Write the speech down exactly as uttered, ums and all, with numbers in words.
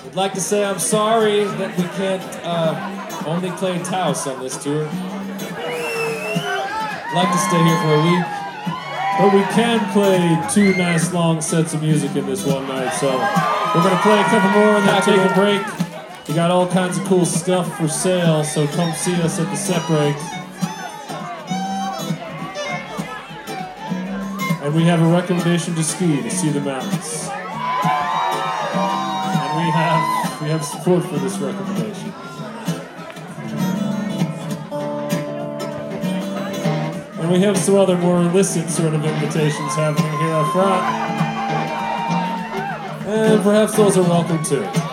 I'd like to say I'm sorry that we can't uh, only play Taos on this tour. I'd like to stay here for a week, but we can play two nice long sets of music in this one night, so we're going to play a couple more and then take a break. We got all kinds of cool stuff for sale, so come see us at the set break. And we have a recommendation to ski, to see the mountains. And we have we have support for this recommendation. And we have some other more illicit sort of invitations happening here up front. And perhaps those are welcome too.